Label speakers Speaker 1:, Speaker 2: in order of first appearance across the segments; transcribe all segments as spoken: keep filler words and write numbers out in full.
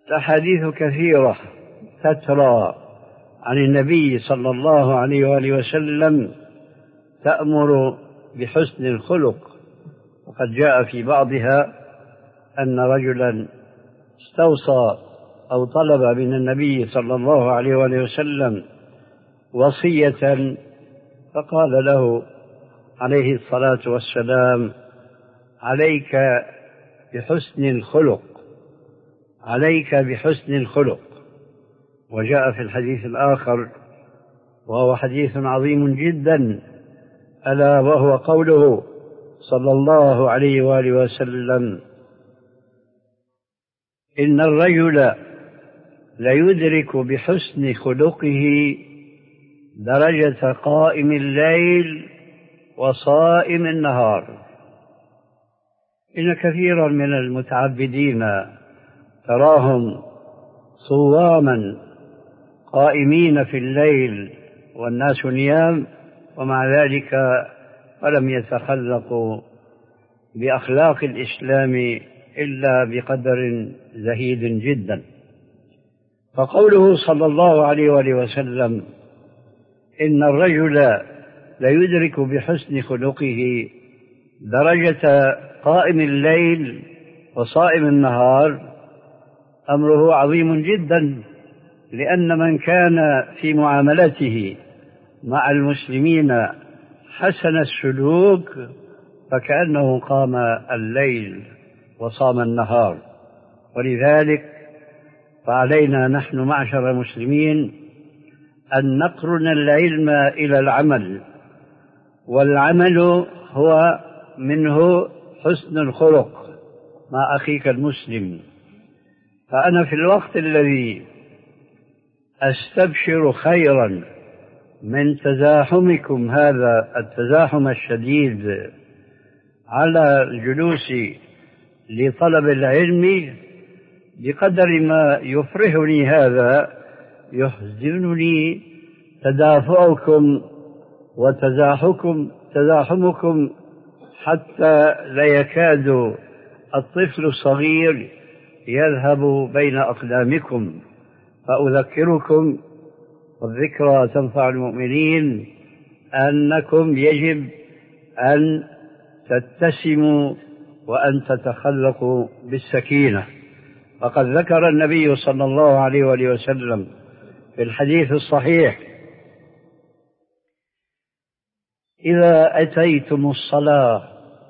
Speaker 1: الأحاديث كثيرة تترى عن النبي صلى الله عليه وآله وسلم تأمر بحسن الخلق، وقد جاء في بعضها أن رجلا استوصى أو طلب من النبي صلى الله عليه وآله وسلم وصية، فقال له عليه الصلاة والسلام: عليك بحسن الخلق، عليك بحسن الخلق. وجاء في الحديث الآخر وهو حديث عظيم جدا، ألا وهو قوله صلى الله عليه وآله وسلم: إن الرجل ليدرك بحسن خلقه درجة قائم الليل وصائم النهار. إن كثيرا من المتعبدين تراهم صواما قائمين في الليل والناس نيام، ومع ذلك فلم يتخلقوا بأخلاق الإسلام إلا بقدر زهيد جدا. فقوله صلى الله عليه وآله وسلم: إن الرجل ليدرك بحسن خلقه درجة قائم الليل وصائم النهار، أمره عظيم جدا، لأن من كان في معاملته مع المسلمين حسن السلوك فكأنه قام الليل وصام النهار. ولذلك فعلينا نحن معشر المسلمين أن نقرن العلم إلى العمل، والعمل هو منه حسن الخلق مع أخيك المسلم. فأنا في الوقت الذي أستبشر خيرا من تزاحمكم هذا التزاحم الشديد على الجلوس لطلب العلم، بقدر ما يفرحني هذا يحزنني تدافعكم وتزاحمكم تزاحمكم حتى لا يكاد الطفل الصغير يذهب بين أقدامكم. فأذكركم، والذكرى تنفع المؤمنين، أنكم يجب أن تتسموا وأن تتخلقوا بالسكينة. فقد ذكر النبي صلى الله عليه وآله وسلم في الحديث الصحيح: إذا أتيتم الصلاة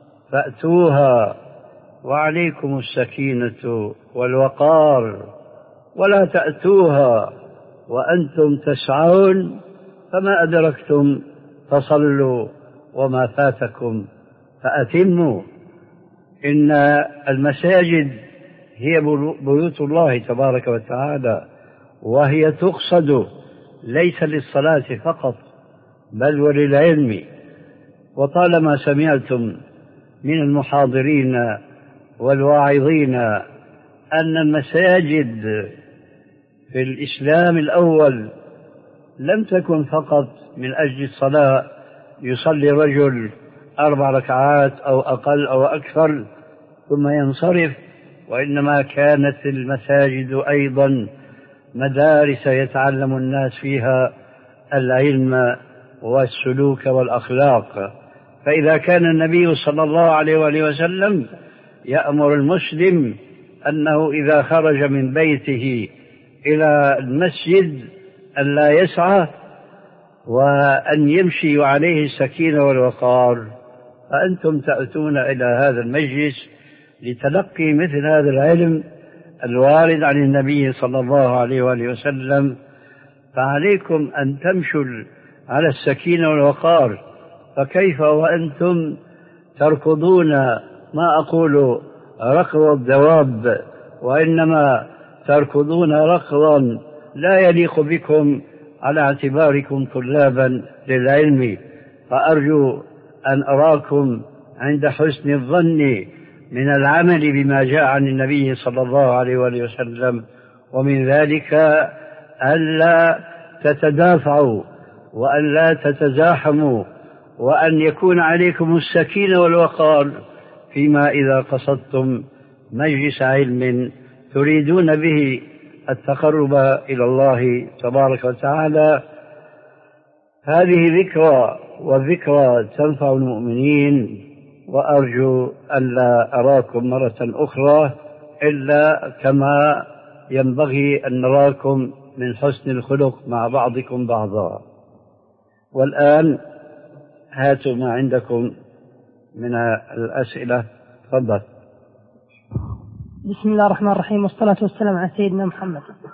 Speaker 1: فأتوها وعليكم السكينة والوقار، ولا تأتوها وأنتم تسعون، فما أدركتم فصلوا وما فاتكم فأتموا. إن المساجد هي بيوت الله تبارك وتعالى، وهي تقصد ليس للصلاة فقط بل وللعلم. وطالما سمعتم من المحاضرين والواعظين أن المساجد في الإسلام الأول لم تكن فقط من أجل الصلاة، يصلي رجل أربع ركعات أو أقل أو أكثر ثم ينصرف، وإنما كانت المساجد أيضا مدارس يتعلم الناس فيها العلم والسلوك والأخلاق. فإذا كان النبي صلى الله عليه وآله وسلم يأمر المسلم أنه إذا خرج من بيته إلى المسجد أن لا يسعى وأن يمشي وعليه السكينة والوقار، فأنتم تأتون إلى هذا المجلس لتلقي مثل هذا العلم الوارد عن النبي صلى الله عليه وآله وسلم، فعليكم أن تمشوا على السكينة والوقار. فكيف وأنتم تركضون، ما أقول ركض الدواب، وإنما تركضون ركضا لا يليق بكم على اعتباركم طلابا للعلم. فأرجو أن أراكم عند حسن الظن من العمل بما جاء عن النبي صلى الله عليه وآله وسلم، ومن ذلك ألا تتدافعوا وأن لا تتزاحموا، وأن يكون عليكم السكينة والوقار فيما إذا قصدتم مجلس علم تريدون به التقرب إلى الله تبارك وتعالى، هذه ذكرى، والذكرى تنفع المؤمنين. وأرجو ألا أراكم مرة أخرى إلا كما ينبغي أن نراكم من حسن الخلق مع بعضكم بعضا. والآن هاتوا ما عندكم من الأسئلة. تفضل.
Speaker 2: بسم الله الرحمن الرحيم، والصلاة والسلام على سيدنا محمد.